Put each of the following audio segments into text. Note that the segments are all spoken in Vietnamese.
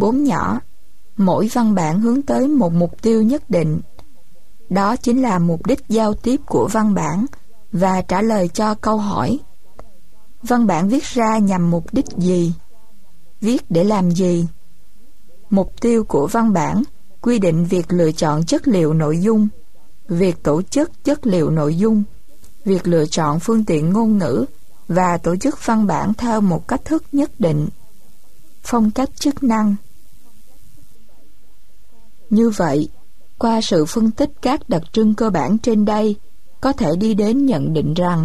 4 nhỏ. Mỗi văn bản hướng tới một mục tiêu nhất định. Đó chính là mục đích giao tiếp của văn bản và trả lời cho câu hỏi: văn bản viết ra nhằm mục đích gì? Viết để làm gì? Mục tiêu của văn bản quy định việc lựa chọn chất liệu nội dung, việc tổ chức chất liệu nội dung, việc lựa chọn phương tiện ngôn ngữ và tổ chức văn bản theo một cách thức nhất định. Phong cách chức năng. Như vậy, qua sự phân tích các đặc trưng cơ bản trên đây, có thể đi đến nhận định rằng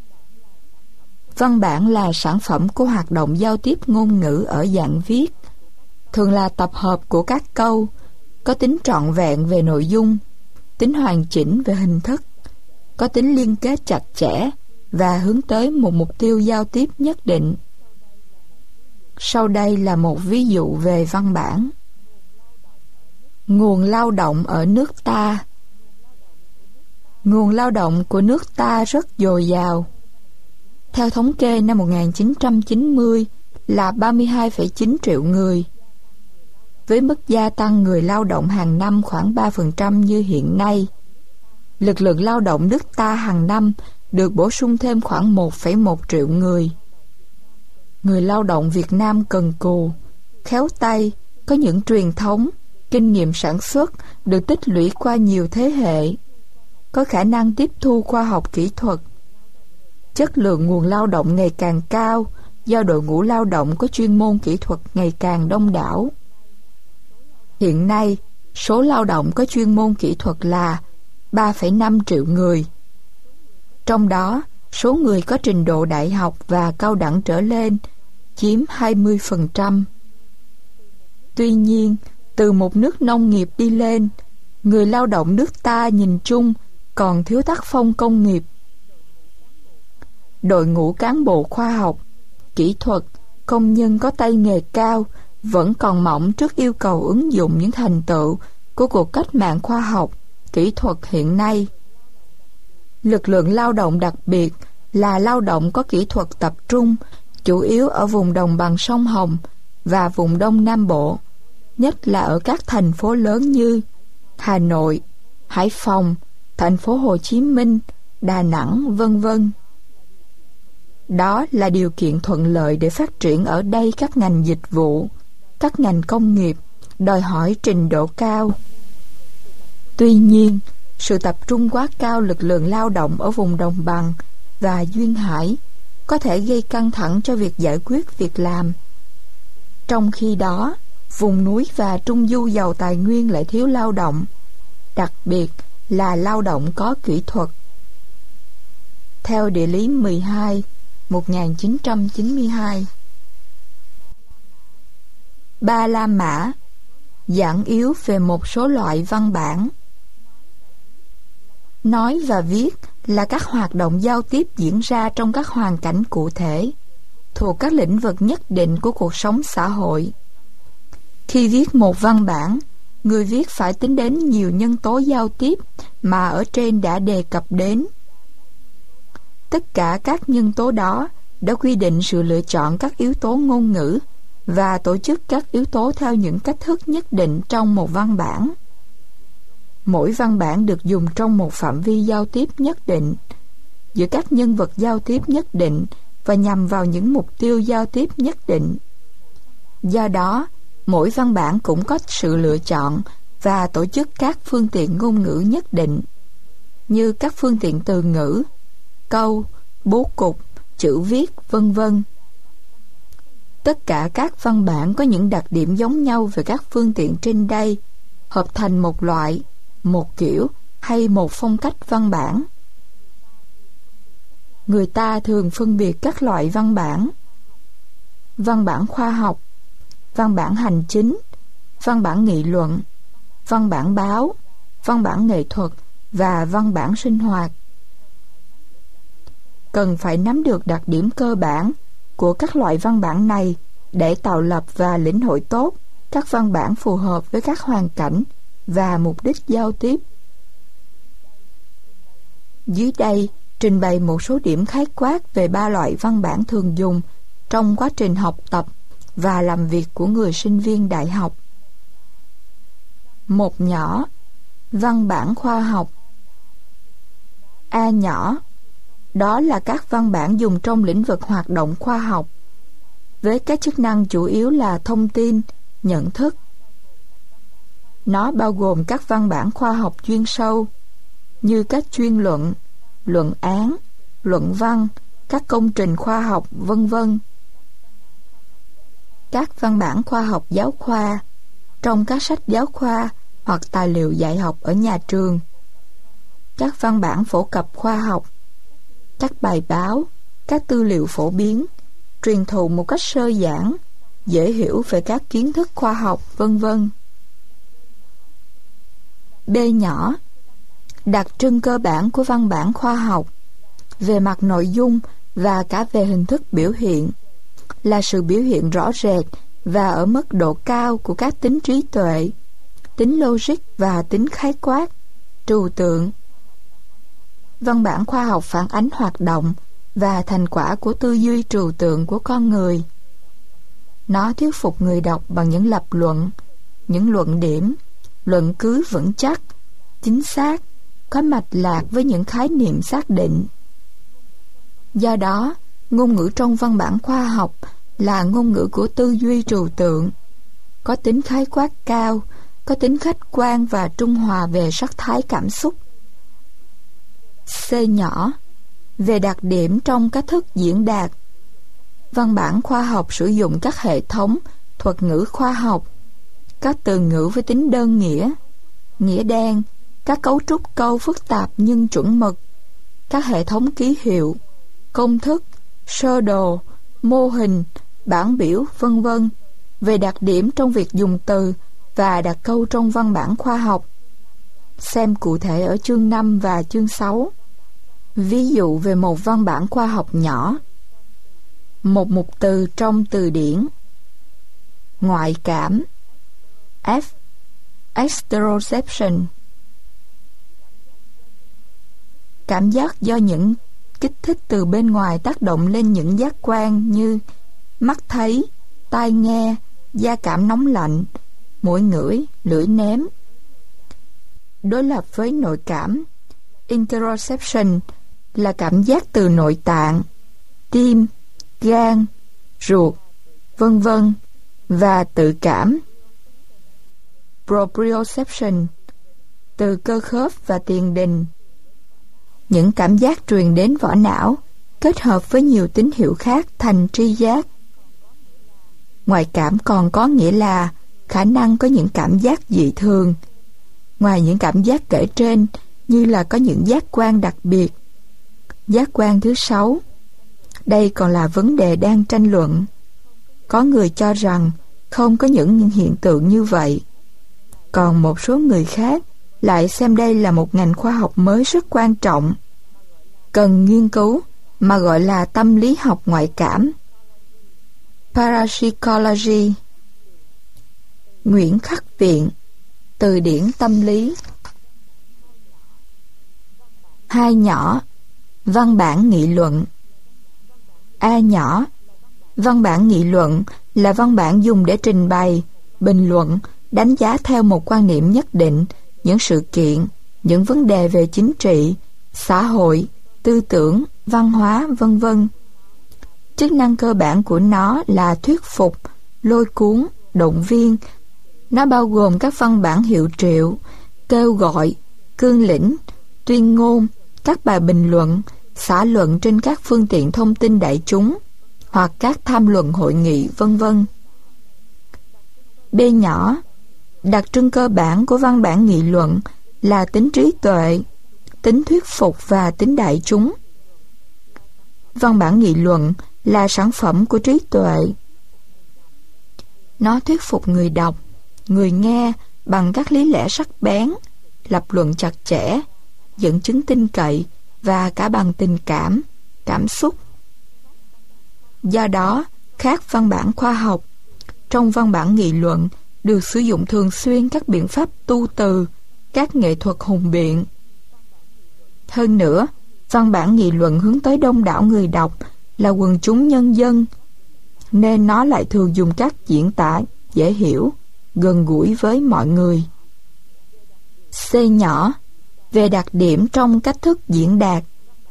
văn bản là sản phẩm của hoạt động giao tiếp ngôn ngữ ở dạng viết, thường là tập hợp của các câu, có tính trọn vẹn về nội dung, tính hoàn chỉnh về hình thức, có tính liên kết chặt chẽ và hướng tới một mục tiêu giao tiếp nhất định. Sau đây là một ví dụ về văn bản. Nguồn lao động ở nước ta. Nguồn lao động của nước ta rất dồi dào. Theo thống kê năm 1990 là 32,9 triệu người. Với mức gia tăng người lao động hàng năm khoảng 3% như hiện nay, lực lượng lao động nước ta hàng năm được bổ sung thêm khoảng 1,1 triệu người. Người lao động Việt Nam cần cù, khéo tay, có những truyền thống, kinh nghiệm sản xuất được tích lũy qua nhiều thế hệ, có khả năng tiếp thu khoa học kỹ thuật. Chất lượng nguồn lao động ngày càng cao do đội ngũ lao động có chuyên môn kỹ thuật ngày càng đông đảo. Hiện nay, số lao động có chuyên môn kỹ thuật là 3,5 triệu người. Trong đó, số người có trình độ đại học và cao đẳng trở lên chiếm 20%. Tuy nhiên, từ một nước nông nghiệp đi lên, người lao động nước ta nhìn chung còn thiếu tác phong công nghiệp. Đội ngũ cán bộ khoa học, kỹ thuật, công nhân có tay nghề cao vẫn còn mỏng trước yêu cầu ứng dụng những thành tựu của cuộc cách mạng khoa học, kỹ thuật hiện nay. Lực lượng lao động đặc biệt là lao động có kỹ thuật tập trung, chủ yếu ở vùng đồng bằng sông Hồng và vùng Đông Nam Bộ, nhất là ở các thành phố lớn như Hà Nội, Hải Phòng, thành phố Hồ Chí Minh, Đà Nẵng, vân vân. Đó là điều kiện thuận lợi để phát triển ở đây các ngành dịch vụ, các ngành công nghiệp, đòi hỏi trình độ cao. Tuy nhiên, sự tập trung quá cao lực lượng lao động ở vùng đồng bằng và duyên hải có thể gây căng thẳng cho việc giải quyết việc làm. Trong khi đó, vùng núi và trung du giàu tài nguyên lại thiếu lao động, đặc biệt là lao động có kỹ thuật. Theo Địa lý 12, 1992. Ba La Mã giảng yếu về một số loại văn bản. Nói và viết là các hoạt động giao tiếp diễn ra trong các hoàn cảnh cụ thể, thuộc các lĩnh vực nhất định của cuộc sống xã hội. Khi viết một văn bản, người viết phải tính đến nhiều nhân tố giao tiếp mà ở trên đã đề cập đến. Tất cả các nhân tố đó đã quy định sự lựa chọn các yếu tố ngôn ngữ và tổ chức các yếu tố theo những cách thức nhất định trong một văn bản. Mỗi văn bản được dùng trong một phạm vi giao tiếp nhất định, giữa các nhân vật giao tiếp nhất định và nhằm vào những mục tiêu giao tiếp nhất định. Do đó, mỗi văn bản cũng có sự lựa chọn và tổ chức các phương tiện ngôn ngữ nhất định, như các phương tiện từ ngữ, câu, bố cục, chữ viết, vân vân. Tất cả các văn bản có những đặc điểm giống nhau về các phương tiện trên đây, hợp thành một loại, một kiểu hay một phong cách văn bản. Người ta thường phân biệt các loại văn bản: văn bản khoa học, văn bản hành chính, văn bản nghị luận, văn bản báo, văn bản nghệ thuật và văn bản sinh hoạt. Cần phải nắm được đặc điểm cơ bản của các loại văn bản này để tạo lập và lĩnh hội tốt các văn bản phù hợp với các hoàn cảnh và mục đích giao tiếp. Dưới đây trình bày một số điểm khái quát về ba loại văn bản thường dùng trong quá trình học tập và làm việc của người sinh viên đại học. Một nhỏ, văn bản khoa học. A nhỏ, đó là các văn bản dùng trong lĩnh vực hoạt động khoa học, với các chức năng chủ yếu là thông tin, nhận thức. Nó bao gồm các văn bản khoa học chuyên sâu, như các chuyên luận, luận án, luận văn, các công trình khoa học, vân vân. Các văn bản khoa học giáo khoa, trong các sách giáo khoa hoặc tài liệu dạy học ở nhà trường. Các văn bản phổ cập khoa học, các bài báo, các tư liệu phổ biến, truyền thụ một cách sơ giản, dễ hiểu về các kiến thức khoa học, vân vân. B nhỏ, đặc trưng cơ bản của văn bản khoa học, về mặt nội dung và cả về hình thức biểu hiện, là sự biểu hiện rõ rệt và ở mức độ cao của các tính trí tuệ, tính logic và tính khái quát, trừu tượng. Văn bản khoa học phản ánh hoạt động và thành quả của tư duy trừu tượng của con người. Nó thuyết phục người đọc bằng những lập luận, những luận điểm, luận cứ vững chắc, chính xác, có mạch lạc với những khái niệm xác định. Do đó, ngôn ngữ trong văn bản khoa học là ngôn ngữ của tư duy trừu tượng, có tính khái quát cao, có tính khách quan và trung hòa về sắc thái cảm xúc. C nhỏ, về đặc điểm trong cách thức diễn đạt. Văn bản khoa học sử dụng các hệ thống, thuật ngữ khoa học, các từ ngữ với tính đơn nghĩa, nghĩa đen, các cấu trúc câu phức tạp nhưng chuẩn mực, các hệ thống ký hiệu, công thức, sơ đồ, mô hình, bảng biểu, vân vân, về đặc điểm trong việc dùng từ và đặt câu trong văn bản khoa học. Xem cụ thể ở chương 5 và chương 6. Ví dụ về một văn bản khoa học nhỏ. Một mục từ trong từ điển. Ngoại cảm. F. Exteroception. Cảm giác do những kích thích từ bên ngoài tác động lên những giác quan như mắt thấy, tai nghe, da cảm nóng lạnh, mũi ngửi, lưỡi nếm. Đối lập với nội cảm, interoception là cảm giác từ nội tạng, tim, gan, ruột, vân vân, và tự cảm, proprioception, từ cơ khớp và tiền đình. Những cảm giác truyền đến vỏ não kết hợp với nhiều tín hiệu khác thành tri giác. Ngoại cảm còn có nghĩa là khả năng có những cảm giác dị thường. Ngoài những cảm giác kể trên, như là có những giác quan đặc biệt. Giác quan thứ 6. Đây còn là vấn đề đang tranh luận. Có người cho rằng không có những hiện tượng như vậy. Còn một số người khác lại xem đây là một ngành khoa học mới rất quan trọng, cần nghiên cứu, mà gọi là tâm lý học ngoại cảm, parapsychology. Nguyễn Khắc Viện, từ điển tâm lý. Hai nhỏ, văn bản nghị luận. A nhỏ, văn bản nghị luận là văn bản dùng để trình bày, bình luận, đánh giá theo một quan niệm nhất định những sự kiện, những vấn đề về chính trị, xã hội, tư tưởng, văn hóa, vân vân. Chức năng cơ bản của nó là thuyết phục, lôi cuốn, động viên. Nó bao gồm các văn bản hiệu triệu, kêu gọi, cương lĩnh, tuyên ngôn, các bài bình luận, xã luận trên các phương tiện thông tin đại chúng hoặc các tham luận hội nghị, vân vân. B nhỏ, đặc trưng cơ bản của văn bản nghị luận là tính trí tuệ, tính thuyết phục và tính đại chúng. Văn bản nghị luận là sản phẩm của trí tuệ. Nó thuyết phục người đọc, người nghe bằng các lý lẽ sắc bén, lập luận chặt chẽ, dẫn chứng tin cậy và cả bằng tình cảm, cảm xúc. Do đó, khác văn bản khoa học, trong văn bản nghị luận được sử dụng thường xuyên các biện pháp tu từ, các nghệ thuật hùng biện. Hơn nữa, văn bản nghị luận hướng tới đông đảo người đọc là quần chúng nhân dân. nên nó lại thường dùng các diễn tả dễ hiểu, gần gũi với mọi người. C nhỏ, về đặc điểm trong cách thức diễn đạt.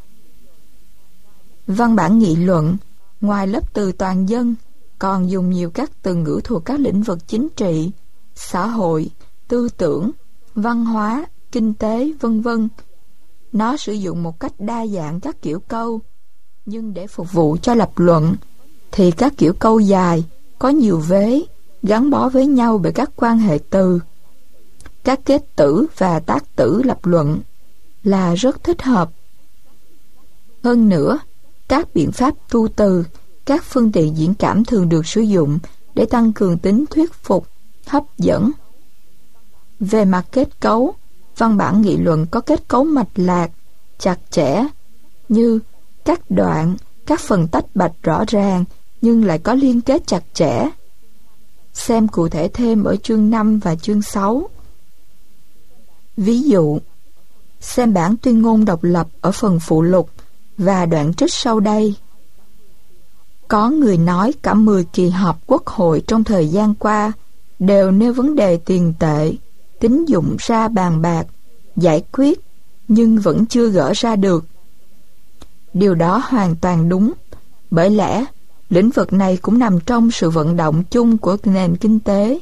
Văn bản nghị luận, ngoài lớp từ toàn dân, còn dùng nhiều các từ ngữ thuộc các lĩnh vực chính trị, xã hội, tư tưởng, văn hóa, kinh tế, vân vân. Nó sử dụng một cách đa dạng các kiểu câu, nhưng để phục vụ cho lập luận, thì các kiểu câu dài, có nhiều vế, gắn bó với nhau bởi các quan hệ từ. Các kết tử và tác tử lập luận là rất thích hợp. Hơn nữa, các biện pháp tu từ, các phương tiện diễn cảm thường được sử dụng để tăng cường tính thuyết phục, hấp dẫn. Về mặt kết cấu, văn bản nghị luận có kết cấu mạch lạc, chặt chẽ, như các đoạn, các phần tách bạch rõ ràng nhưng lại có liên kết chặt chẽ. Xem cụ thể thêm ở chương 5 và chương 6. Ví dụ, xem bản tuyên ngôn độc lập ở phần phụ lục và đoạn trích sau đây. Có người nói cả 10 kỳ họp quốc hội trong thời gian qua đều nêu vấn đề tiền tệ, tín dụng ra bàn bạc, giải quyết, nhưng vẫn chưa gỡ ra được. Điều đó hoàn toàn đúng, bởi lẽ lĩnh vực này cũng nằm trong sự vận động chung của nền kinh tế.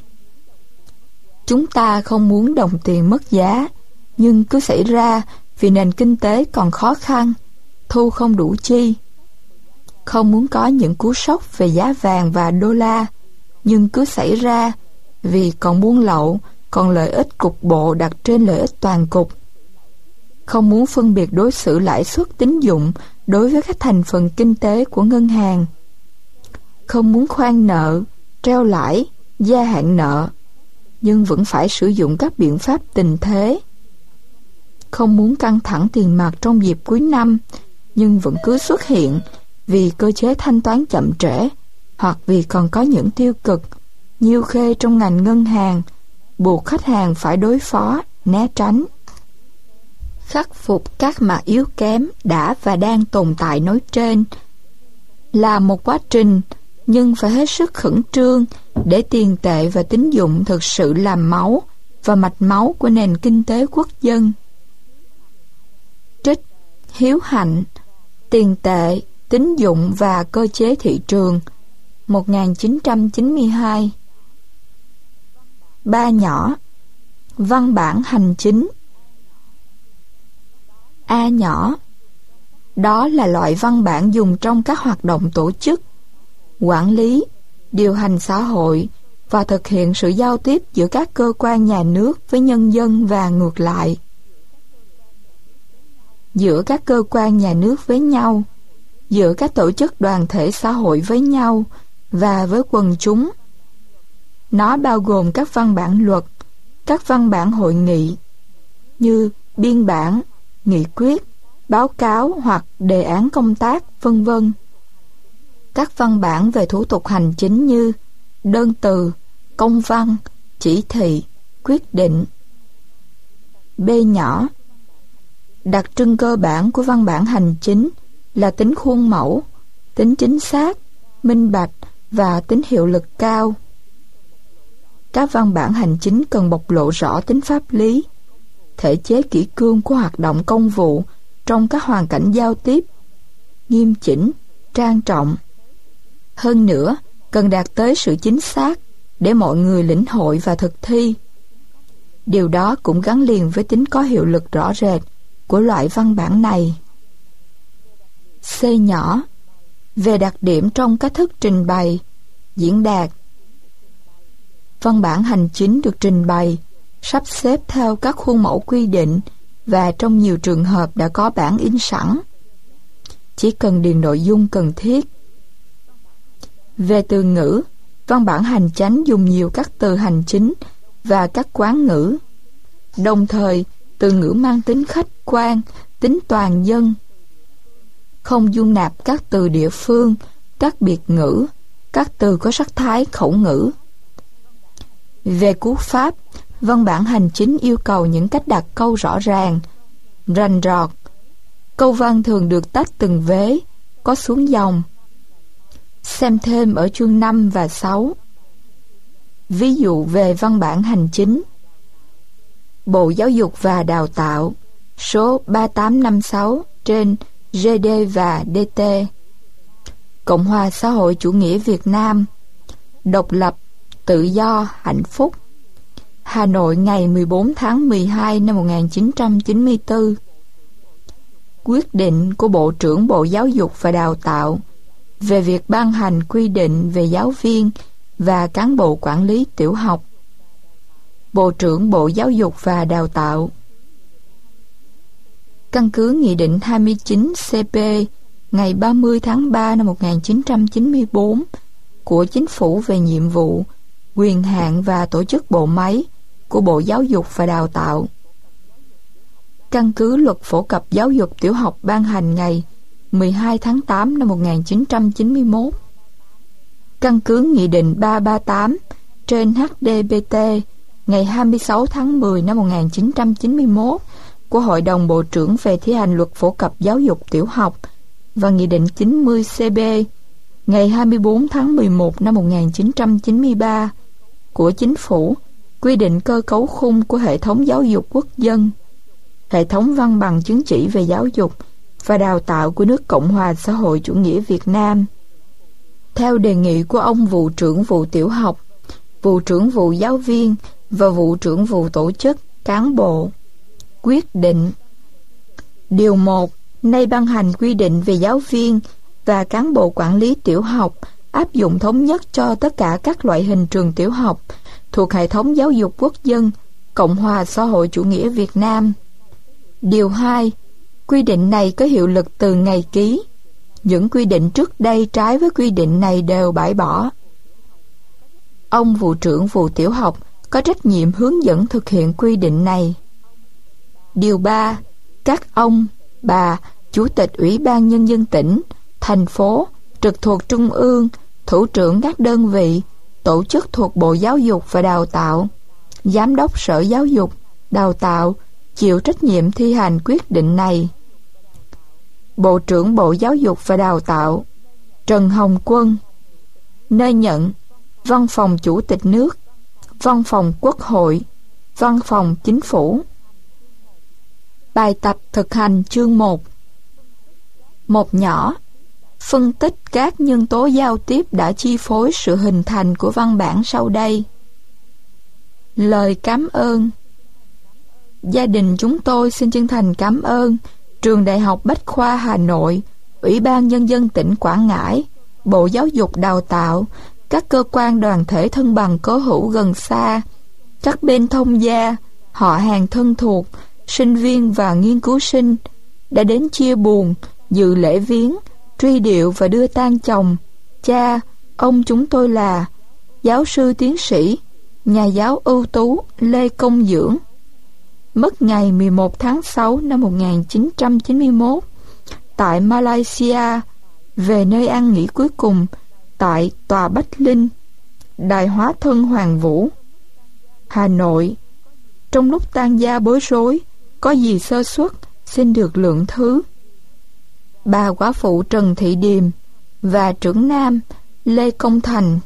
Chúng ta không muốn đồng tiền mất giá, nhưng cứ xảy ra vì nền kinh tế còn khó khăn, thu không đủ chi. Không muốn có những cú sốc về giá vàng và đô la, nhưng cứ xảy ra vì còn buôn lậu, còn lợi ích cục bộ đặt trên lợi ích toàn cục. Không muốn phân biệt đối xử lãi suất tín dụng đối với các thành phần kinh tế của ngân hàng. Không muốn khoan nợ, treo lãi, gia hạn nợ, nhưng vẫn phải sử dụng các biện pháp tình thế. Không muốn căng thẳng tiền mặt trong dịp cuối năm, nhưng vẫn cứ xuất hiện vì cơ chế thanh toán chậm trễ, hoặc vì còn có những tiêu cực, nhiêu khê trong ngành ngân hàng, buộc khách hàng phải đối phó, né tránh. Khắc phục các mặt yếu kém đã và đang tồn tại nói trên là một quá trình, nhưng phải hết sức khẩn trương để tiền tệ và tín dụng thực sự làm máu và mạch máu của nền kinh tế quốc dân. Trích Hiếu Hạnh, Tiền tệ, tín dụng và cơ chế thị trường, 1992. 3 nhỏ, văn bản hành chính. A nhỏ, đó là loại văn bản dùng trong các hoạt động tổ chức, quản lý, điều hành xã hội và thực hiện sự giao tiếp giữa các cơ quan nhà nước với nhân dân và ngược lại. Giữa các cơ quan nhà nước với nhau, giữa các tổ chức đoàn thể xã hội với nhau và với quần chúng. Nó bao gồm các văn bản luật, các văn bản hội nghị như biên bản, nghị quyết, báo cáo hoặc đề án công tác, vân vân. Các văn bản về thủ tục hành chính như đơn từ, công văn, chỉ thị, quyết định. B nhỏ, đặc trưng cơ bản của văn bản hành chính là tính khuôn mẫu, tính chính xác, minh bạch và tính hiệu lực cao. Các văn bản hành chính cần bộc lộ rõ tính pháp lý, thể chế kỷ cương của hoạt động công vụ trong các hoàn cảnh giao tiếp, nghiêm chỉnh, trang trọng. Hơn nữa, cần đạt tới sự chính xác để mọi người lĩnh hội và thực thi. Điều đó cũng gắn liền với tính có hiệu lực rõ rệt của loại văn bản này. C nhỏ, về đặc điểm trong cách thức trình bày, diễn đạt. Văn bản hành chính được trình bày, sắp xếp theo các khuôn mẫu quy định và trong nhiều trường hợp đã có bản in sẵn. Chỉ cần điền nội dung cần thiết. Về từ ngữ, văn bản hành chánh dùng nhiều các từ hành chính và các quán ngữ. Đồng thời, từ ngữ mang tính khách quan, tính toàn dân. Không dung nạp các từ địa phương, các biệt ngữ, các từ có sắc thái khẩu ngữ. Về cú pháp, văn bản hành chính yêu cầu những cách đặt câu rõ ràng, rành rọt. Câu văn thường được tách từng vế, có xuống dòng. Xem thêm ở chương 5 và 6. Ví dụ về văn bản hành chính. Bộ Giáo dục và Đào tạo, số 3856 trên GD và DT. Cộng hòa xã hội chủ nghĩa Việt Nam. Độc lập, tự do, hạnh phúc. Hà Nội ngày 14 tháng 12 năm 1994. Quyết định của Bộ trưởng Bộ Giáo dục và Đào tạo về việc ban hành quy định về giáo viên và cán bộ quản lý tiểu học. Bộ trưởng Bộ Giáo dục và Đào tạo. Căn cứ Nghị định 29 CP ngày 30 tháng 3 năm 1994 của Chính phủ về nhiệm vụ, quyền hạn và tổ chức bộ máy của Bộ Giáo dục và Đào tạo. Căn cứ Luật Phổ cập Giáo dục tiểu học ban hành ngày 12 tháng 8 năm 1991. Căn cứ Nghị định 338 trên HDBT ngày 26 tháng 10 năm 1991 của Hội đồng Bộ trưởng về thi hành Luật Phổ cập Giáo dục tiểu học và Nghị định 90 CB ngày 24 tháng 11 năm 1993 của Chính phủ quy định cơ cấu khung của hệ thống giáo dục quốc dân, hệ thống văn bằng chứng chỉ về giáo dục và đào tạo của nước Cộng hòa xã hội chủ nghĩa Việt Nam. Theo đề nghị của ông vụ trưởng vụ tiểu học, vụ trưởng vụ giáo viên và vụ trưởng vụ tổ chức, cán bộ. Quyết định. Điều 1. Nay ban hành quy định về giáo viên và cán bộ quản lý tiểu học áp dụng thống nhất cho tất cả các loại hình trường tiểu học thuộc hệ thống giáo dục quốc dân, Cộng hòa xã hội chủ nghĩa Việt Nam. Điều 2. Quy định này có hiệu lực từ ngày ký. Những quy định trước đây trái với quy định này đều bãi bỏ. Ông vụ trưởng vụ tiểu học có trách nhiệm hướng dẫn thực hiện quy định này. Điều 3. Các ông, bà, Chủ tịch Ủy ban Nhân dân tỉnh, thành phố, trực thuộc Trung ương, thủ trưởng các đơn vị, tổ chức thuộc Bộ Giáo dục và Đào tạo, Giám đốc Sở Giáo dục, Đào tạo, chịu trách nhiệm thi hành quyết định này. Bộ trưởng Bộ Giáo dục và Đào tạo Trần Hồng Quân. Nơi nhận: Văn phòng Chủ tịch nước, Văn phòng Quốc hội, Văn phòng Chính phủ. Bài tập thực hành chương 1. Một nhỏ. Phân tích các nhân tố giao tiếp đã chi phối sự hình thành của văn bản sau đây. Lời cảm ơn. Gia đình chúng tôi xin chân thành cảm ơn Trường Đại học Bách khoa Hà Nội, Ủy ban Nhân dân tỉnh Quảng Ngãi, Bộ Giáo dục Đào tạo, các cơ quan đoàn thể thân bằng cố hữu gần xa, các bên thông gia, họ hàng thân thuộc, sinh viên và nghiên cứu sinh đã đến chia buồn, dự lễ viếng, truy điệu và đưa tang chồng, cha, ông chúng tôi là giáo sư tiến sĩ, nhà giáo ưu tú Lê Công Dưỡng. Mất ngày 11 tháng 6 năm 1991 tại Malaysia, về nơi an nghỉ cuối cùng tại Tòa Bách Linh, Đài Hóa Thân Hoàng Vũ, Hà Nội. Trong lúc tang gia bối rối, có gì sơ suất xin được lượng thứ. Bà quả phụ Trần Thị Điềm và trưởng nam Lê Công Thành.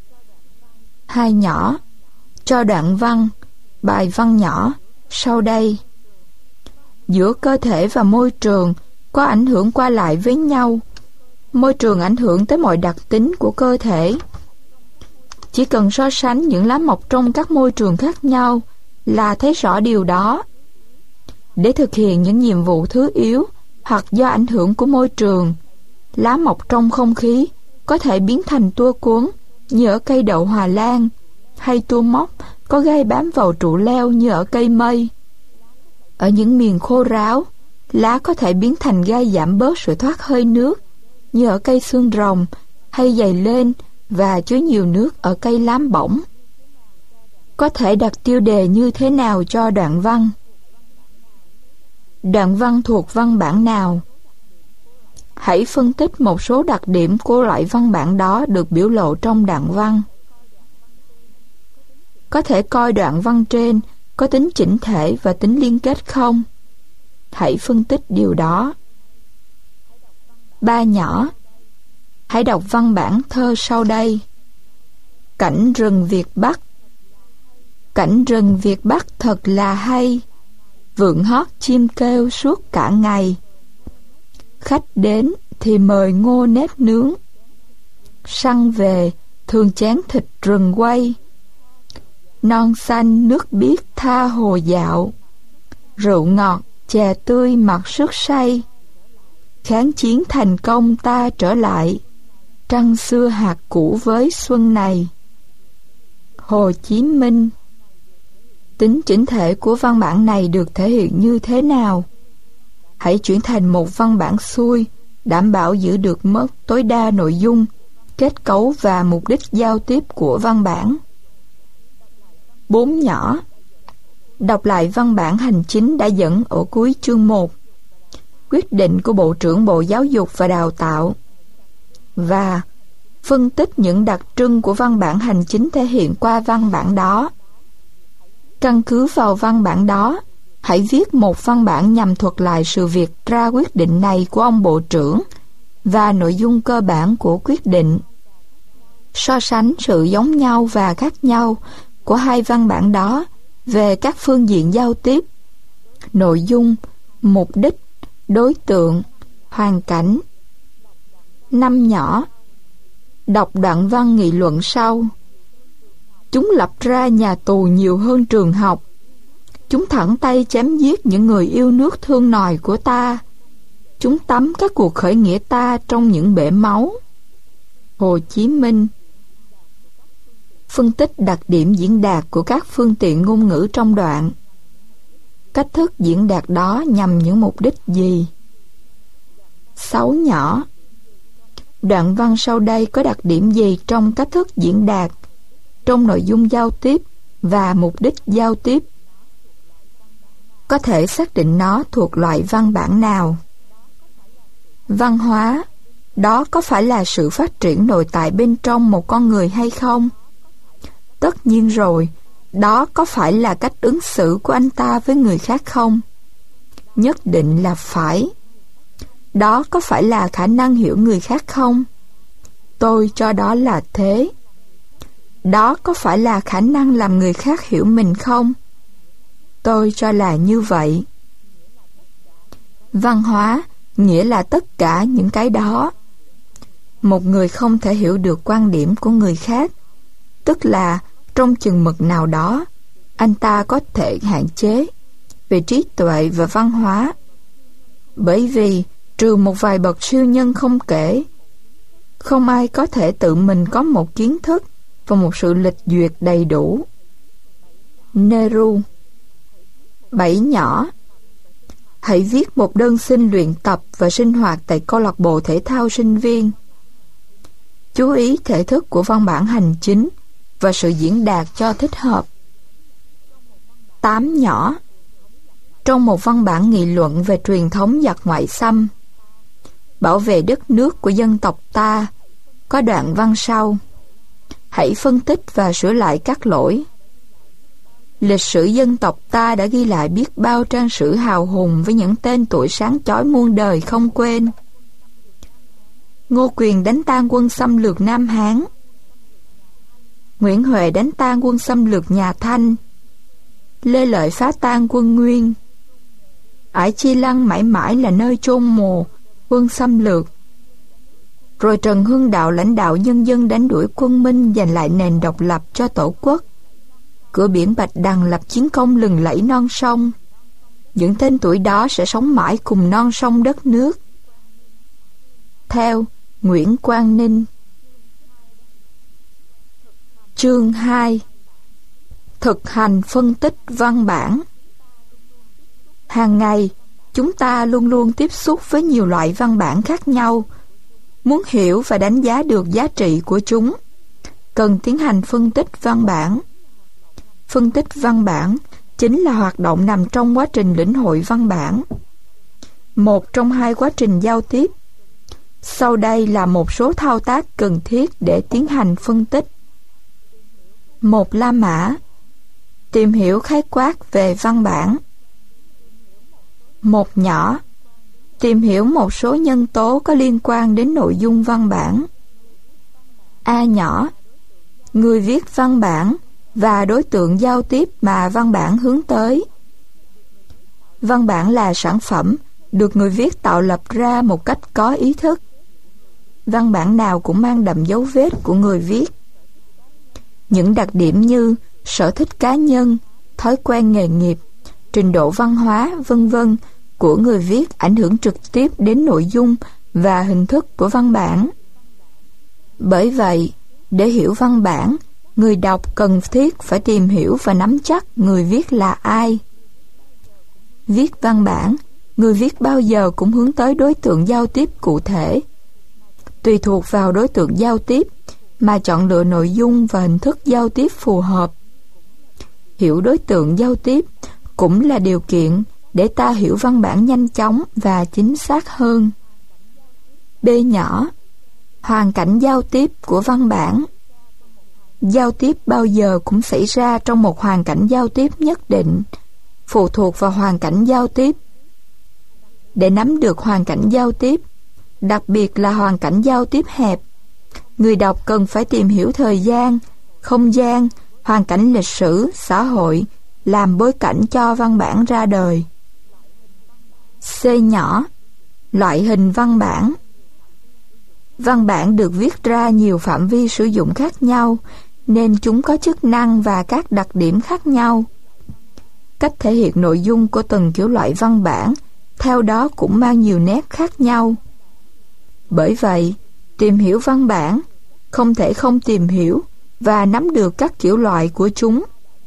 Hai nhỏ. Cho đoạn văn, bài văn nhỏ sau đây. Giữa cơ thể và môi trường có ảnh hưởng qua lại với nhau. Môi trường ảnh hưởng tới mọi đặc tính của cơ thể. Chỉ cần so sánh những lá mọc trong các môi trường khác nhau là thấy rõ điều đó. Để thực hiện những nhiệm vụ thứ yếu hoặc do ảnh hưởng của môi trường, lá mọc trong không khí có thể biến thành tua cuốn như ở cây đậu Hòa Lan, hay tua móc có gai bám vào trụ leo như ở cây mây. Ở những miền khô ráo, lá có thể biến thành gai giảm bớt sự thoát hơi nước như ở cây xương rồng, hay dày lên và chứa nhiều nước ở cây lám bổng. Có thể đặt tiêu đề như thế nào cho đoạn văn? Đoạn văn thuộc văn bản nào? Hãy phân tích một số đặc điểm của loại văn bản đó được biểu lộ trong đoạn văn. Có thể coi đoạn văn trên có tính chỉnh thể và tính liên kết không? Hãy phân tích điều đó. Ba nhỏ. Hãy đọc văn bản thơ sau đây. Cảnh rừng Việt Bắc. Cảnh rừng Việt Bắc thật là hay, vượn hót chim kêu suốt cả ngày. Khách đến thì mời ngô nếp nướng, săn về thường chén thịt rừng quay. Non xanh nước biếc tha hồ dạo, rượu ngọt chè tươi mặc sức say. Kháng chiến thành công ta trở lại, trăng xưa hạt cũ với xuân này. Hồ Chí Minh. Tính chỉnh thể của văn bản này được thể hiện như thế nào? Hãy chuyển thành một văn bản xuôi, đảm bảo giữ được mức tối đa nội dung, kết cấu và mục đích giao tiếp của văn bản. 4 nhỏ. Đọc lại văn bản hành chính đã dẫn ở cuối chương 1. Quyết định của Bộ trưởng Bộ Giáo dục và Đào tạo. Và phân tích những đặc trưng của văn bản hành chính thể hiện qua văn bản đó. Căn cứ vào văn bản đó, hãy viết một văn bản nhằm thuật lại sự việc ra quyết định này của ông Bộ trưởng và nội dung cơ bản của quyết định. So sánh sự giống nhau và khác nhau của hai văn bản đó về các phương diện giao tiếp, nội dung, mục đích, đối tượng, hoàn cảnh. 5 nhỏ. Đọc đoạn văn nghị luận sau. Chúng lập ra nhà tù nhiều hơn trường học. Chúng thẳng tay chém giết những người yêu nước thương nòi của ta. Chúng tắm các cuộc khởi nghĩa ta trong những bể máu. Hồ Chí Minh. Phân tích đặc điểm diễn đạt của các phương tiện ngôn ngữ trong đoạn. Cách thức diễn đạt đó nhằm những mục đích gì? 6 nhỏ. Đoạn văn sau đây có đặc điểm gì trong cách thức diễn đạt, trong nội dung giao tiếp và mục đích giao tiếp? Có thể xác định nó thuộc loại văn bản nào? Văn hóa, đó có phải là sự phát triển nội tại bên trong một con người hay không? Tất nhiên rồi, đó có phải là cách ứng xử của anh ta với người khác không? Nhất định là phải. Đó có phải là khả năng hiểu người khác không? Tôi cho đó là thế. Đó có phải là khả năng làm người khác hiểu mình không? Tôi cho là như vậy. Văn hóa nghĩa là tất cả những cái đó. Một người không thể hiểu được quan điểm của người khác, tức là trong chừng mực nào đó, anh ta có thể hạn chế về trí tuệ và văn hóa. Bởi vì, trừ một vài bậc siêu nhân không kể, không ai có thể tự mình có một kiến thức và một sự lịch duyệt đầy đủ. Nehru. 7 nhỏ. Hãy viết một đơn xin luyện tập và sinh hoạt tại câu lạc bộ thể thao sinh viên. Chú ý thể thức của văn bản hành chính và sự diễn đạt cho thích hợp. 8 nhỏ. Trong một văn bản nghị luận về truyền thống giặc ngoại xâm, bảo vệ đất nước của dân tộc ta, có đoạn văn sau. Hãy phân tích và sửa lại các lỗi. Lịch sử dân tộc ta đã ghi lại biết bao trang sử hào hùng với những tên tuổi sáng chói muôn đời không quên. Ngô Quyền đánh tan quân xâm lược Nam Hán. Nguyễn Huệ đánh tan quân xâm lược nhà Thanh. Lê Lợi phá tan quân Nguyên. Ải Chi Lăng mãi mãi là nơi chôn mồ quân xâm lược. Rồi Trần Hưng Đạo lãnh đạo nhân dân đánh đuổi quân Minh giành lại nền độc lập cho Tổ quốc. Cửa biển Bạch Đằng lập chiến công lừng lẫy non sông. Những tên tuổi đó sẽ sống mãi cùng non sông đất nước. Theo Nguyễn Quang Ninh. Chương 2. Thực hành phân tích văn bản. Hàng ngày, chúng ta luôn luôn tiếp xúc với nhiều loại văn bản khác nhau. Muốn hiểu và đánh giá được giá trị của chúng, cần tiến hành phân tích văn bản. Phân tích văn bản chính là hoạt động nằm trong quá trình lĩnh hội văn bản. Một trong hai quá trình giao tiếp. Sau đây là một số thao tác cần thiết để tiến hành phân tích. 1. La mã. Tìm hiểu khái quát về văn bản. 1 nhỏ. Tìm hiểu một số nhân tố có liên quan đến nội dung văn bản. A nhỏ, người viết văn bản và đối tượng giao tiếp mà văn bản hướng tới. Văn bản là sản phẩm được người viết tạo lập ra một cách có ý thức. Văn bản nào cũng mang đậm dấu vết của người viết. Những đặc điểm như sở thích cá nhân, thói quen nghề nghiệp, trình độ văn hóa, vân vân của người viết ảnh hưởng trực tiếp đến nội dung và hình thức của văn bản. Bởi vậy, để hiểu văn bản, người đọc cần thiết phải tìm hiểu và nắm chắc người viết là ai. Viết văn bản, người viết bao giờ cũng hướng tới đối tượng giao tiếp cụ thể. Tùy thuộc vào đối tượng giao tiếp mà chọn lựa nội dung và hình thức giao tiếp phù hợp. Hiểu đối tượng giao tiếp cũng là điều kiện để ta hiểu văn bản nhanh chóng và chính xác hơn. B nhỏ, hoàn cảnh giao tiếp của văn bản. Giao tiếp bao giờ cũng xảy ra trong một hoàn cảnh giao tiếp nhất định, phụ thuộc vào hoàn cảnh giao tiếp. Để nắm được hoàn cảnh giao tiếp, đặc biệt là hoàn cảnh giao tiếp hẹp, người đọc cần phải tìm hiểu thời gian, không gian, hoàn cảnh lịch sử, xã hội làm bối cảnh cho văn bản ra đời. C nhỏ, loại hình văn bản. Văn bản được viết ra nhiều phạm vi sử dụng khác nhau, nên chúng có chức năng và các đặc điểm khác nhau. Cách thể hiện nội dung của từng kiểu loại văn bản theo đó cũng mang nhiều nét khác nhau. Bởi vậy, tìm hiểu văn bản không thể không tìm hiểu và nắm được các kiểu loại của chúng.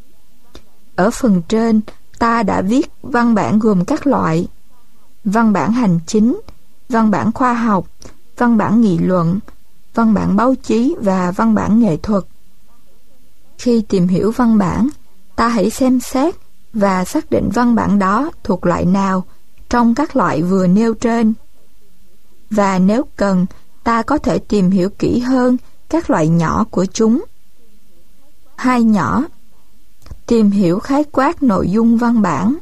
Ở phần trên, ta đã viết văn bản gồm các loại: văn bản hành chính, văn bản khoa học, văn bản nghị luận, văn bản báo chí và văn bản nghệ thuật. Khi tìm hiểu văn bản, ta hãy xem xét và xác định văn bản đó thuộc loại nào trong các loại vừa nêu trên. Và nếu cần, ta có thể tìm hiểu kỹ hơn các loại nhỏ của chúng. 2 nhỏ, tìm hiểu khái quát nội dung văn bản.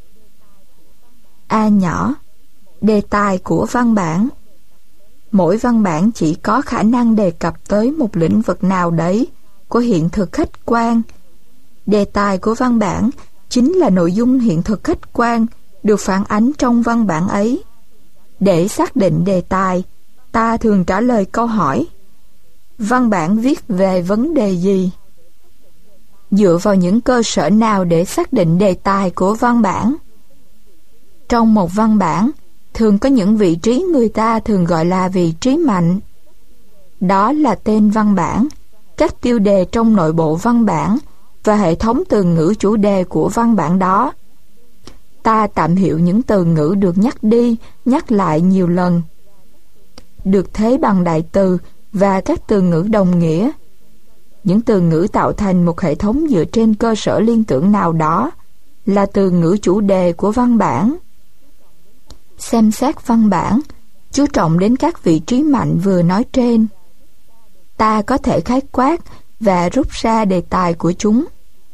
A nhỏ, đề tài của văn bản. Mỗi văn bản chỉ có khả năng đề cập tới một lĩnh vực nào đấy của hiện thực khách quan. Đề tài của văn bản chính là nội dung hiện thực khách quan được phản ánh trong văn bản ấy. Để xác định đề tài, ta thường trả lời câu hỏi: văn bản viết về vấn đề gì? Dựa vào những cơ sở nào để xác định đề tài của văn bản? Trong một văn bản, thường có những vị trí người ta thường gọi là vị trí mạnh. Đó là tên văn bản, các tiêu đề trong nội bộ văn bản và hệ thống từ ngữ chủ đề của văn bản đó. Ta tạm hiệu những từ ngữ được nhắc đi, nhắc lại nhiều lần, được thế bằng đại từ và các từ ngữ đồng nghĩa. Những từ ngữ tạo thành một hệ thống dựa trên cơ sở liên tưởng nào đó là từ ngữ chủ đề của văn bản. Xem xét văn bản, chú trọng đến các vị trí mạnh vừa nói trên. Ta có thể khái quát và rút ra đề tài của chúng.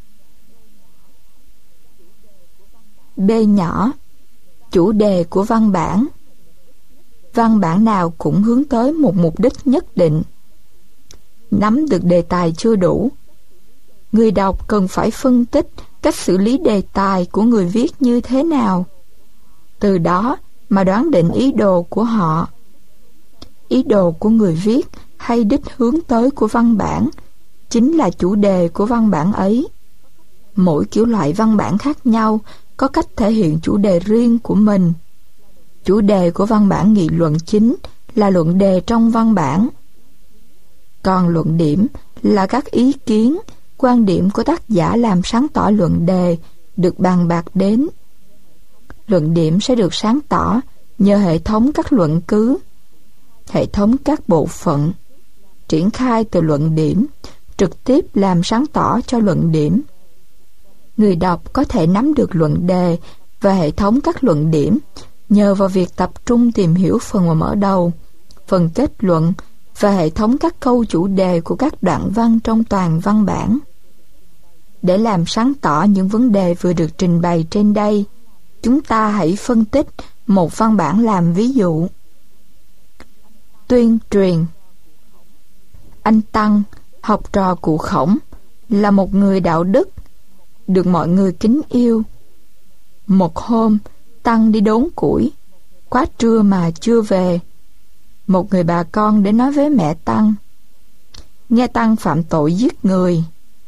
B nhỏ, chủ đề của văn bản. Văn bản nào cũng hướng tới một mục đích nhất định. Nắm được đề tài chưa đủ. Người đọc cần phải phân tích cách xử lý đề tài của người viết như thế nào. Từ đó mà đoán định ý đồ của họ. Ý đồ của người viết hay đích hướng tới của văn bản chính là chủ đề của văn bản ấy. Mỗi kiểu loại văn bản khác nhau có cách thể hiện chủ đề riêng của mình. Chủ đề của văn bản nghị luận chính là luận đề trong văn bản. Còn luận điểm là các ý kiến, quan điểm của tác giả làm sáng tỏ luận đề được bàn bạc đến. Luận điểm sẽ được sáng tỏ nhờ hệ thống các luận cứ, hệ thống các bộ phận, triển khai từ luận điểm, trực tiếp làm sáng tỏ cho luận điểm. Người đọc có thể nắm được luận đề và hệ thống các luận điểm nhờ vào việc tập trung tìm hiểu phần mở đầu, phần kết luận và hệ thống các câu chủ đề của các đoạn văn trong toàn văn bản. Để làm sáng tỏ những vấn đề vừa được trình bày trên đây, chúng ta hãy phân tích một văn bản làm ví dụ. Tuyên truyền. Anh Tăng, học trò cụ Khổng, là một người đạo đức, được mọi người kính yêu. Một hôm, Tăng đi đốn củi, quá trưa mà chưa về. Một người bà con đến nói với mẹ Tăng, nghe Tăng phạm tội giết người.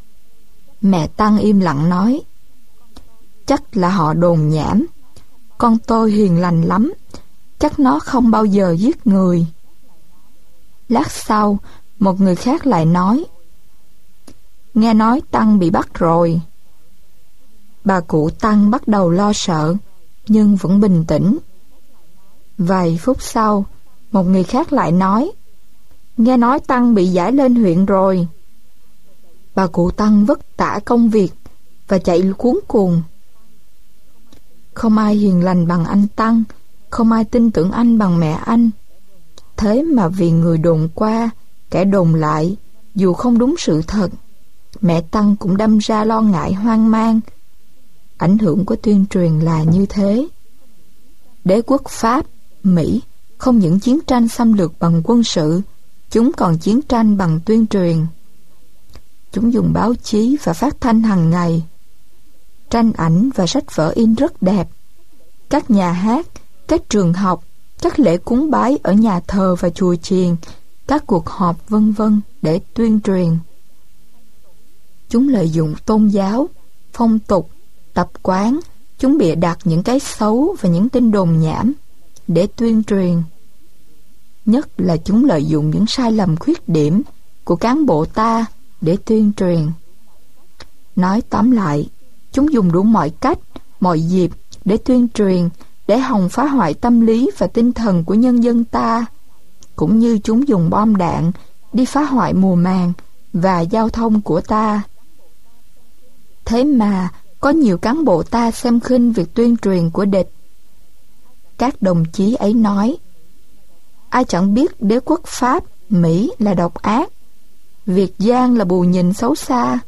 Mẹ Tăng im lặng nói, chắc là họ đồn nhảm, con tôi hiền lành lắm, chắc nó không bao giờ giết người. Lát sau, một người khác lại nói, nghe nói Tăng bị bắt rồi. Bà cụ Tăng bắt đầu lo sợ, nhưng vẫn bình tĩnh. Vài phút sau, một người khác lại nói, nghe nói Tăng bị giải lên huyện rồi. Bà cụ Tăng vất tả công việc và chạy cuống cuồng. Không ai hiền lành bằng anh Tăng, không ai tin tưởng anh bằng mẹ anh. Thế mà vì người đồn qua, kẻ đồn lại, dù không đúng sự thật, mẹ Tăng cũng đâm ra lo ngại hoang mang. Ảnh hưởng của tuyên truyền là như thế. Đế quốc Pháp, Mỹ không những chiến tranh xâm lược bằng quân sự, chúng còn chiến tranh bằng tuyên truyền. Chúng dùng báo chí và phát thanh hàng ngày. Tranh ảnh và sách vở in rất đẹp. Các nhà hát, các trường học, các lễ cúng bái ở nhà thờ và chùa chiền, các cuộc họp vân vân để tuyên truyền. Chúng lợi dụng tôn giáo, phong tục, tập quán, chúng bịa đặt những cái xấu và những tin đồn nhảm để tuyên truyền. Nhất là chúng lợi dụng những sai lầm khuyết điểm của cán bộ ta để tuyên truyền. Nói tóm lại, chúng dùng đủ mọi cách, mọi dịp để tuyên truyền, để hòng phá hoại tâm lý và tinh thần của nhân dân ta, cũng như chúng dùng bom đạn đi phá hoại mùa màng và giao thông của ta. Thế mà có nhiều cán bộ ta xem khinh việc tuyên truyền của địch. Các đồng chí ấy nói, ai chẳng biết đế quốc Pháp, Mỹ là độc ác, Việt Giang là bù nhìn xấu xa.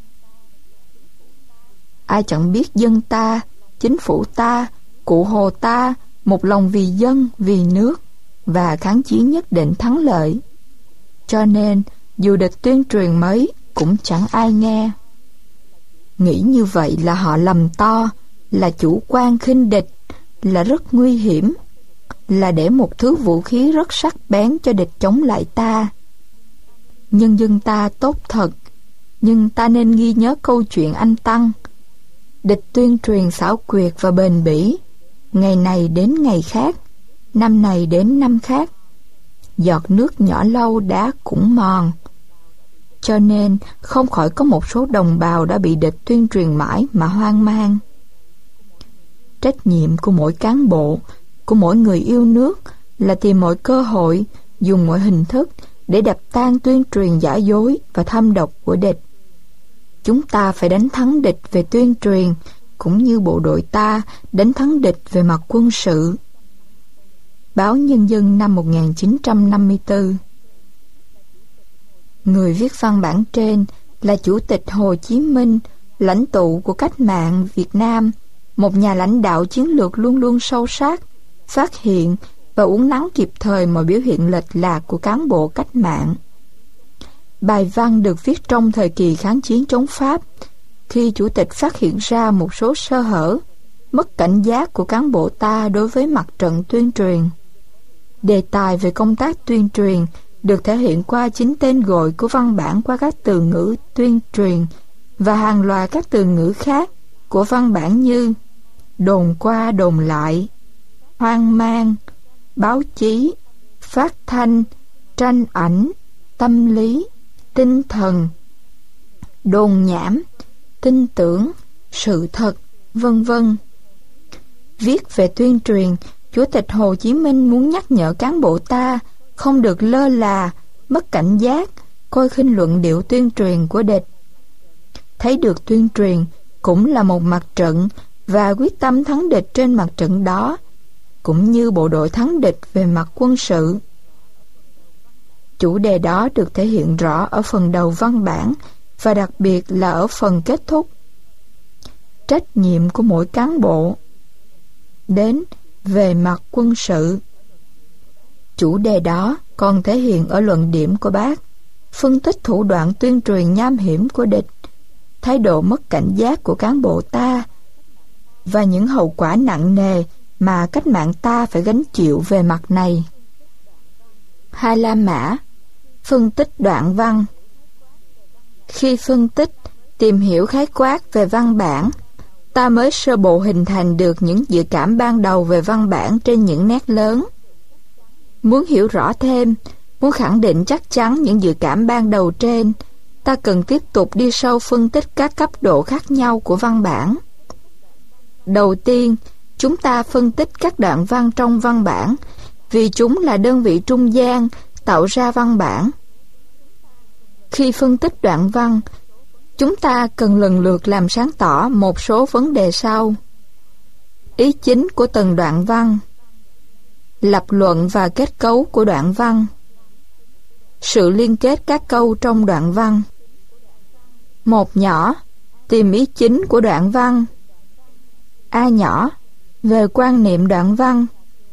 Ai chẳng biết dân ta, chính phủ ta, cụ Hồ ta một lòng vì dân, vì nước và kháng chiến nhất định thắng lợi. Cho nên dù địch tuyên truyền mấy cũng chẳng ai nghe. Nghĩ như vậy là họ lầm to, là chủ quan khinh địch, là rất nguy hiểm, là để một thứ vũ khí rất sắc bén cho địch chống lại ta. Nhân dân ta tốt thật, nhưng ta nên ghi nhớ câu chuyện anh Tăng. Địch tuyên truyền xảo quyệt và bền bỉ, ngày này đến ngày khác, năm này đến năm khác. Giọt nước nhỏ lâu đá cũng mòn. Cho nên không khỏi có một số đồng bào đã bị địch tuyên truyền mãi mà hoang mang. Trách nhiệm của mỗi cán bộ, của mỗi người yêu nước là tìm mọi cơ hội, dùng mọi hình thức để đập tan tuyên truyền giả dối và thâm độc của địch. Chúng ta phải đánh thắng địch về tuyên truyền, cũng như bộ đội ta đánh thắng địch về mặt quân sự. Báo Nhân dân năm 1954. Người viết văn bản trên là Chủ tịch Hồ Chí Minh, lãnh tụ của cách mạng Việt Nam, một nhà lãnh đạo chiến lược luôn luôn sâu sát, phát hiện và uốn nắn kịp thời mọi biểu hiện lệch lạc của cán bộ cách mạng. Bài văn được viết trong thời kỳ kháng chiến chống Pháp, khi Chủ tịch phát hiện ra một số sơ hở, mất cảnh giác của cán bộ ta đối với mặt trận tuyên truyền. Đề tài về công tác tuyên truyền được thể hiện qua chính tên gọi của văn bản qua các từ ngữ tuyên truyền và hàng loạt các từ ngữ khác của văn bản như đồn qua đồn lại, hoang mang, báo chí, phát thanh, tranh ảnh, tâm lý, tinh thần, đồn nhảm, tin tưởng, sự thật, vân vân. Viết về tuyên truyền, Chủ tịch Hồ Chí Minh muốn nhắc nhở cán bộ ta không được lơ là, mất cảnh giác, coi khinh luận điệu tuyên truyền của địch. Thấy được tuyên truyền cũng là một mặt trận và quyết tâm thắng địch trên mặt trận đó, cũng như bộ đội thắng địch về mặt quân sự. Chủ đề đó được thể hiện rõ ở phần đầu văn bản và đặc biệt là ở phần kết thúc. Trách nhiệm của mỗi cán bộ. Đến về mặt quân sự. Chủ đề đó còn thể hiện ở luận điểm của bác. phân tích thủ đoạn tuyên truyền nham hiểm của địch, thái độ mất cảnh giác của cán bộ ta và những hậu quả nặng nề mà cách mạng ta phải gánh chịu về mặt này. 2 La Mã, phân tích đoạn văn. Khi phân tích, tìm hiểu khái quát về văn bản, ta mới sơ bộ hình thành được những dự cảm ban đầu về văn bản trên những nét lớn. Muốn hiểu rõ thêm, muốn khẳng định chắc chắn những dự cảm ban đầu trên, ta cần tiếp tục đi sâu phân tích các cấp độ khác nhau của văn bản. Đầu tiên, chúng ta phân tích các đoạn văn trong văn bản, vì chúng là đơn vị trung gian tạo ra văn bản. Khi phân tích đoạn văn, chúng ta cần lần lượt làm sáng tỏ một số vấn đề sau. Ý chính của từng đoạn văn, lập luận và kết cấu của đoạn văn, sự liên kết các câu trong đoạn văn. Một nhỏ, tìm ý chính của đoạn văn. A nhỏ, về quan niệm đoạn văn.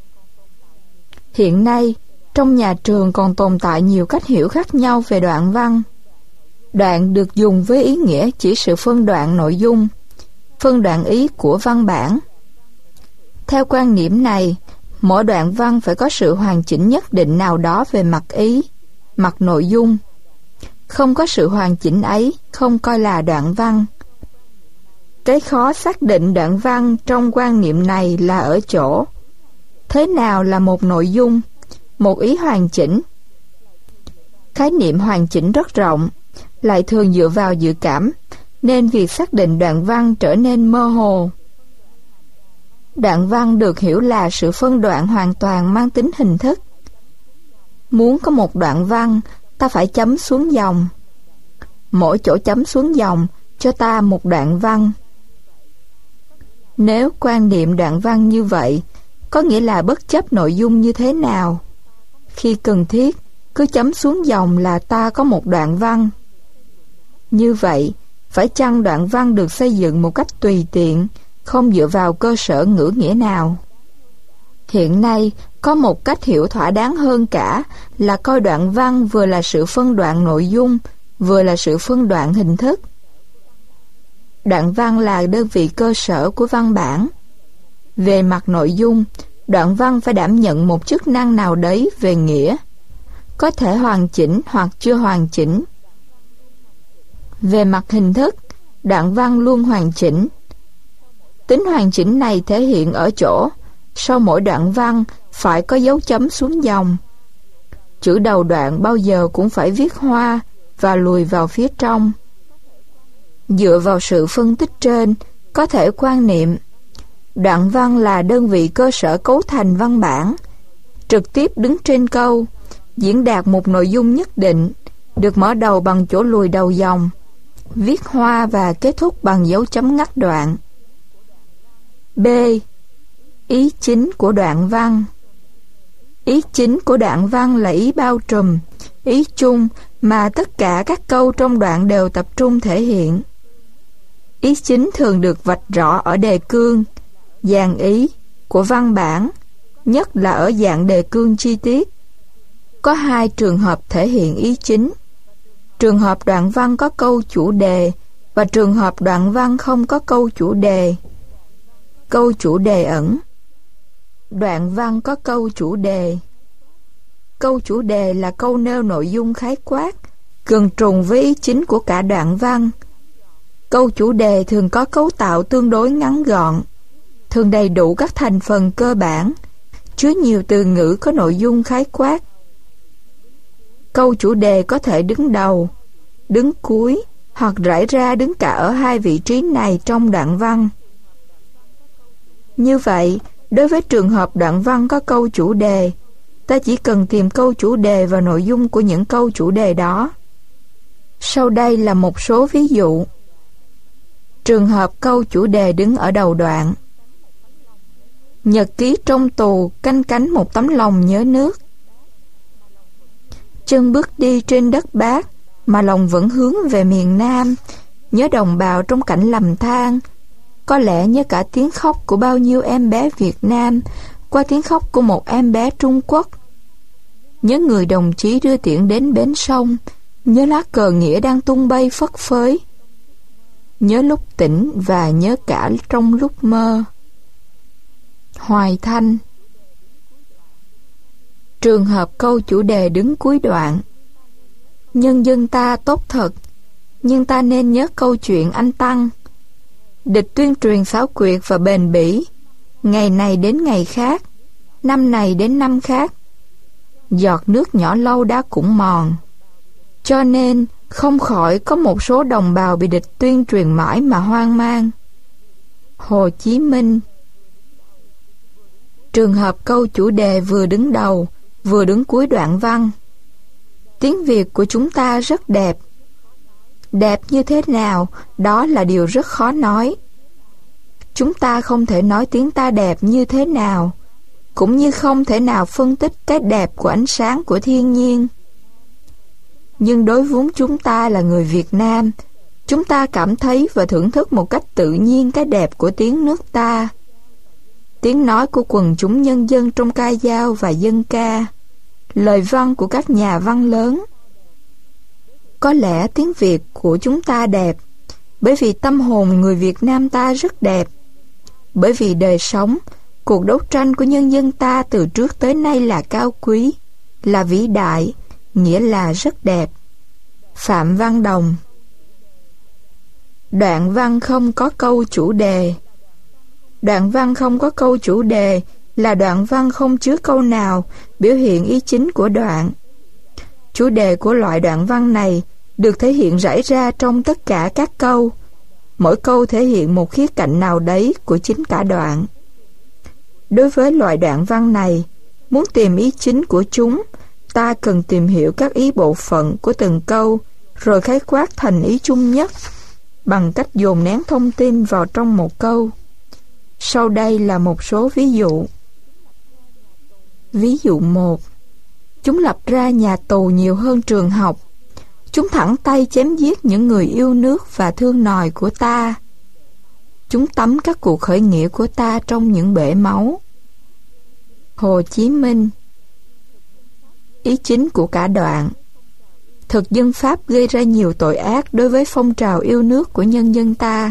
Hiện nay, trong nhà trường còn tồn tại nhiều cách hiểu khác nhau về đoạn văn. Đoạn được dùng với ý nghĩa chỉ sự phân đoạn nội dung, phân đoạn ý của văn bản. Theo quan niệm này, mỗi đoạn văn phải có sự hoàn chỉnh nhất định nào đó về mặt ý, mặt nội dung. Không có sự hoàn chỉnh ấy, không coi là đoạn văn. Cái khó xác định đoạn văn trong quan niệm này là ở chỗ thế nào là một nội dung, một ý hoàn chỉnh. Khái niệm hoàn chỉnh rất rộng, lại thường dựa vào dự cảm, nên việc xác định đoạn văn trở nên mơ hồ. Đoạn văn được hiểu là sự phân đoạn hoàn toàn mang tính hình thức. Muốn có một đoạn văn, ta phải chấm xuống dòng. Mỗi chỗ chấm xuống dòng cho ta một đoạn văn. Nếu quan niệm đoạn văn như vậy, có nghĩa là bất chấp nội dung như thế nào, khi cần thiết, cứ chấm xuống dòng là ta có một đoạn văn. Như vậy, phải chăng đoạn văn được xây dựng một cách tùy tiện, không dựa vào cơ sở ngữ nghĩa nào? Hiện nay, có một cách hiểu thỏa đáng hơn cả là coi đoạn văn vừa là sự phân đoạn nội dung, vừa là sự phân đoạn hình thức. Đoạn văn là đơn vị cơ sở của văn bản. Về mặt nội dung, đoạn văn phải đảm nhận một chức năng nào đấy về nghĩa, có thể hoàn chỉnh hoặc chưa hoàn chỉnh. Về mặt hình thức, đoạn văn luôn hoàn chỉnh. Tính hoàn chỉnh này thể hiện ở chỗ sau mỗi đoạn văn phải có dấu chấm xuống dòng. Chữ đầu đoạn bao giờ cũng phải viết hoa và lùi vào phía trong. Dựa vào sự phân tích trên, có thể quan niệm đoạn văn là đơn vị cơ sở cấu thành văn bản, trực tiếp đứng trên câu, diễn đạt một nội dung nhất định, được mở đầu bằng chỗ lùi đầu dòng, viết hoa và kết thúc bằng dấu chấm ngắt đoạn. B. Ý chính của đoạn văn. Ý chính của đoạn văn là ý bao trùm, ý chung mà tất cả các câu trong đoạn đều tập trung thể hiện. Ý chính thường được vạch rõ ở đề cương, dàn ý của văn bản, nhất là ở dạng đề cương chi tiết. Có 2 trường hợp thể hiện ý chính. Trường hợp đoạn văn có câu chủ đề và trường hợp đoạn văn không có câu chủ đề. Câu chủ đề ẩn. Đoạn văn có câu chủ đề. Câu chủ đề là câu nêu nội dung khái quát, gần trùng với ý chính của cả đoạn văn. Câu chủ đề thường có cấu tạo tương đối ngắn gọn, thường đầy đủ các thành phần cơ bản, chứa nhiều từ ngữ có nội dung khái quát. Câu chủ đề có thể đứng đầu, đứng cuối hoặc rải ra đứng cả ở 2 vị trí này trong đoạn văn. Như vậy, đối với trường hợp đoạn văn có câu chủ đề, ta chỉ cần tìm câu chủ đề và nội dung của những câu chủ đề đó. Sau đây là một số ví dụ. Trường hợp câu chủ đề đứng ở đầu đoạn. Nhật ký trong tù canh cánh một tấm lòng nhớ nước. Chân bước đi trên đất Bác mà lòng vẫn hướng về miền Nam, nhớ đồng bào trong cảnh lầm than, có lẽ nhớ cả tiếng khóc của bao nhiêu em bé Việt Nam qua tiếng khóc của một em bé Trung Quốc. Nhớ người đồng chí đưa tiễn đến bến sông, nhớ lá cờ nghĩa đang tung bay phất phới, nhớ lúc tỉnh và nhớ cả trong lúc mơ. Hoài Thanh. Trường hợp câu chủ đề đứng cuối đoạn: nhân dân ta tốt thật, nhưng ta nên nhớ câu chuyện anh Tăng. Địch tuyên truyền xảo quyệt và bền bỉ, ngày này đến ngày khác, năm này đến năm khác. Giọt nước nhỏ lâu đã cũng mòn. Cho nên không khỏi có một số đồng bào bị địch tuyên truyền mãi mà hoang mang. Hồ Chí Minh. Trường hợp câu chủ đề vừa đứng đầu, vừa đứng cuối đoạn văn. Tiếng Việt của chúng ta rất đẹp. Đẹp như thế nào, đó là điều rất khó nói. Chúng ta không thể nói tiếng ta đẹp như thế nào, cũng như không thể nào phân tích cái đẹp của ánh sáng của thiên nhiên. Nhưng đối vốn chúng ta là người Việt Nam, chúng ta cảm thấy và thưởng thức một cách tự nhiên cái đẹp của tiếng nước ta. Tiếng nói của quần chúng nhân dân trong ca dao và dân ca, lời văn của các nhà văn lớn. Có lẽ tiếng Việt của chúng ta đẹp, bởi vì tâm hồn người Việt Nam ta rất đẹp, bởi vì đời sống, cuộc đấu tranh của nhân dân ta từ trước tới nay là cao quý, là vĩ đại, nghĩa là rất đẹp. Phạm Văn Đồng. Đoạn văn không có câu chủ đề. Đoạn văn không có câu chủ đề là đoạn văn không chứa câu nào biểu hiện ý chính của đoạn. Chủ đề của loại đoạn văn này được thể hiện rải ra trong tất cả các câu. Mỗi câu thể hiện một khía cạnh nào đấy của chính cả đoạn. Đối với loại đoạn văn này, muốn tìm ý chính của chúng, ta cần tìm hiểu các ý bộ phận của từng câu, rồi khái quát thành ý chung nhất, bằng cách dồn nén thông tin vào trong một câu. Sau đây là một số ví dụ. Ví dụ 1. Chúng lập ra nhà tù nhiều hơn trường học. Chúng thẳng tay chém giết những người yêu nước và thương nòi của ta. Chúng tắm các cuộc khởi nghĩa của ta trong những bể máu. Hồ Chí Minh. Ý chính của cả đoạn. Thực dân Pháp gây ra nhiều tội ác đối với phong trào yêu nước của nhân dân ta.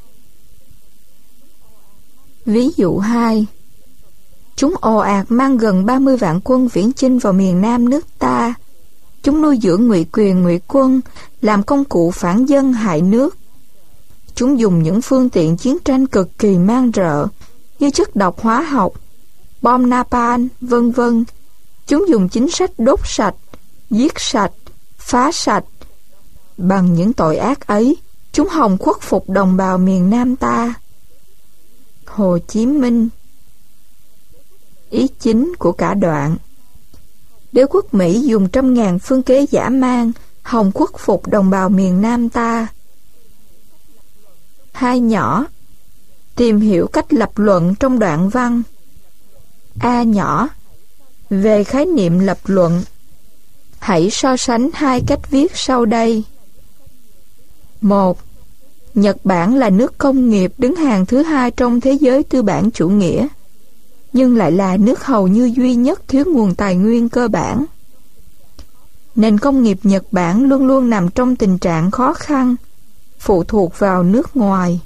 Ví dụ 2. Chúng ồ ạt mang gần 30 vạn quân viễn chinh vào miền Nam nước ta. Chúng nuôi dưỡng ngụy quyền ngụy quân, làm công cụ phản dân hại nước. Chúng dùng những phương tiện chiến tranh cực kỳ man rợ, như chất độc hóa học, bom napalm, vân vân. Chúng dùng chính sách đốt sạch, giết sạch, phá sạch. Bằng những tội ác ấy, chúng hòng khuất phục đồng bào miền Nam ta. Hồ Chí Minh. Ý chính của cả đoạn. Đế quốc Mỹ dùng trăm ngàn phương kế dã man hòng khuất phục đồng bào miền Nam ta. Hai nhỏ. Tìm hiểu cách lập luận trong đoạn văn. A nhỏ. Về khái niệm lập luận, hãy so sánh hai cách viết sau đây. 1. Nhật Bản là nước công nghiệp đứng hàng thứ hai trong thế giới tư bản chủ nghĩa, nhưng lại là nước hầu như duy nhất thiếu nguồn tài nguyên cơ bản. Nền công nghiệp Nhật Bản luôn luôn nằm trong tình trạng khó khăn, phụ thuộc vào nước ngoài.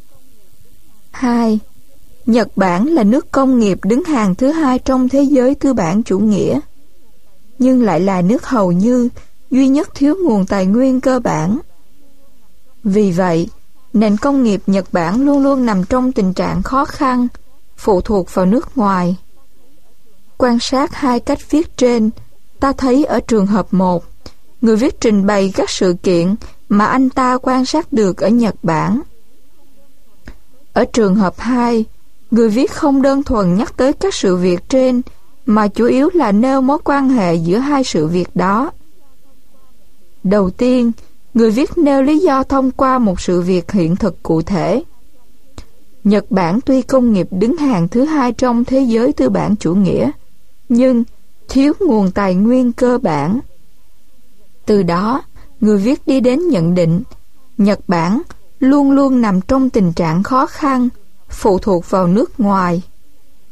2. Nhật Bản là nước công nghiệp đứng hàng thứ hai trong thế giới tư bản chủ nghĩa, nhưng lại là nước hầu như duy nhất thiếu nguồn tài nguyên cơ bản. Vì vậy, nền công nghiệp Nhật Bản luôn luôn nằm trong tình trạng khó khăn, phụ thuộc vào nước ngoài. Quan sát hai cách viết trên, ta thấy ở trường hợp 1, người viết trình bày các sự kiện mà anh ta quan sát được ở Nhật Bản. Ở trường hợp 2, người viết không đơn thuần nhắc tới các sự việc trên, mà chủ yếu là nêu mối quan hệ giữa hai sự việc đó. Đầu tiên, người viết nêu lý do thông qua một sự việc hiện thực cụ thể. Nhật Bản tuy công nghiệp đứng hàng thứ hai trong thế giới tư bản chủ nghĩa, nhưng thiếu nguồn tài nguyên cơ bản. Từ đó, người viết đi đến nhận định Nhật Bản luôn luôn nằm trong tình trạng khó khăn, phụ thuộc vào nước ngoài.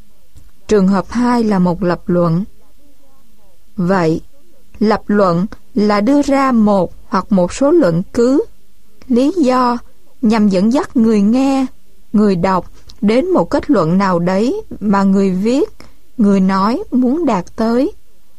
Trường hợp 2 là một lập luận. Vậy, lập luận là đưa ra một hoặc một số luận cứ, lý do nhằm dẫn dắt người nghe, người đọc đến một kết luận nào đấy mà người viết, người nói muốn đạt tới.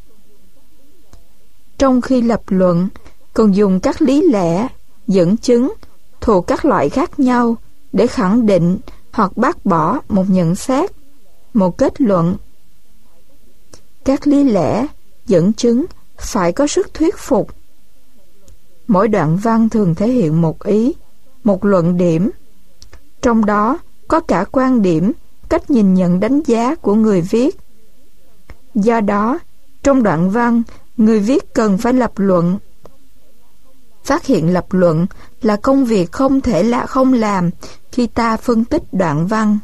Trong khi lập luận, còn dùng các lý lẽ, dẫn chứng thuộc các loại khác nhau để khẳng định hoặc bác bỏ một nhận xét, một kết luận. Các lý lẽ, dẫn chứng phải có sức thuyết phục. Mỗi đoạn văn thường thể hiện một ý, một luận điểm. Trong đó có cả quan điểm, cách nhìn nhận đánh giá của người viết. Do đó, trong đoạn văn, người viết cần phải lập luận. Phát hiện lập luận là công việc không thể là không làm khi ta phân tích đoạn văn.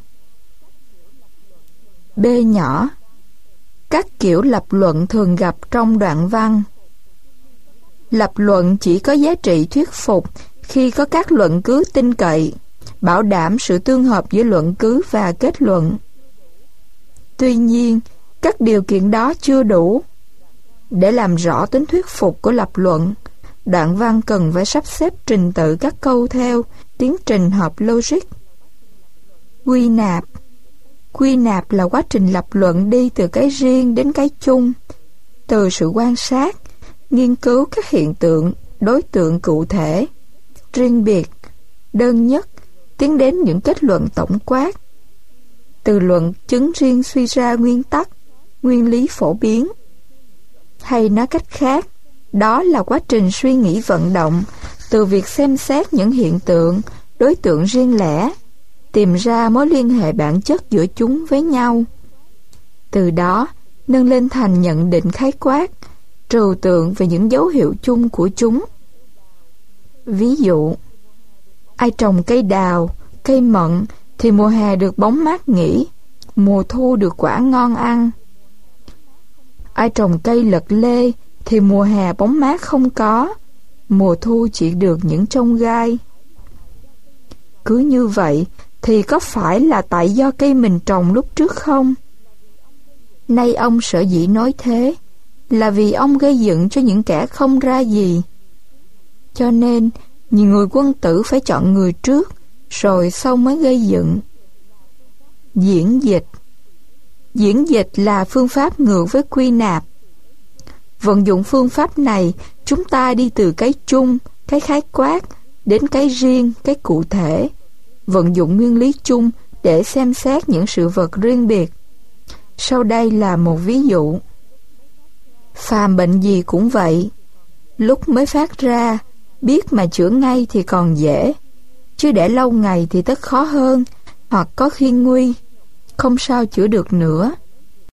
B nhỏ. Các kiểu lập luận thường gặp trong đoạn văn. Lập luận chỉ có giá trị thuyết phục khi có các luận cứ tin cậy, bảo đảm sự tương hợp giữa luận cứ và kết luận. Tuy nhiên, các điều kiện đó chưa đủ. Để làm rõ tính thuyết phục của lập luận, đoạn văn cần phải sắp xếp trình tự các câu theo tiến trình hợp logic. Quy nạp. Quy nạp là quá trình lập luận đi từ cái riêng đến cái chung, từ sự quan sát, nghiên cứu các hiện tượng, đối tượng cụ thể, riêng biệt, đơn nhất, tiến đến những kết luận tổng quát. Từ luận chứng riêng suy ra nguyên tắc, nguyên lý phổ biến. Hay nói cách khác, đó là quá trình suy nghĩ vận động từ việc xem xét những hiện tượng, đối tượng riêng lẻ, tìm ra mối liên hệ bản chất giữa chúng với nhau. Từ đó, nâng lên thành nhận định khái quát, trừu tượng về những dấu hiệu chung của chúng. Ví dụ, ai trồng cây đào, cây mận thì mùa hè được bóng mát nghỉ, mùa thu được quả ngon ăn. Ai trồng cây lật lê thì mùa hè bóng mát không có, mùa thu chỉ được những chông gai. Cứ như vậy thì có phải là tại do cây mình trồng lúc trước không? Nay ông sở dĩ nói thế là vì ông gây dựng cho những kẻ không ra gì. Cho nên, nhiều người quân tử phải chọn người trước, rồi sau mới gây dựng. Diễn dịch. Diễn dịch là phương pháp ngược với quy nạp. Vận dụng phương pháp này, chúng ta đi từ cái chung, cái khái quát, đến cái riêng, cái cụ thể. Vận dụng nguyên lý chung để xem xét những sự vật riêng biệt. Sau đây là một ví dụ. Phàm bệnh gì cũng vậy. Lúc mới phát ra, biết mà chữa ngay thì còn dễ, chứ để lâu ngày thì tất khó hơn, hoặc có khi nguy, không sao chữa được nữa.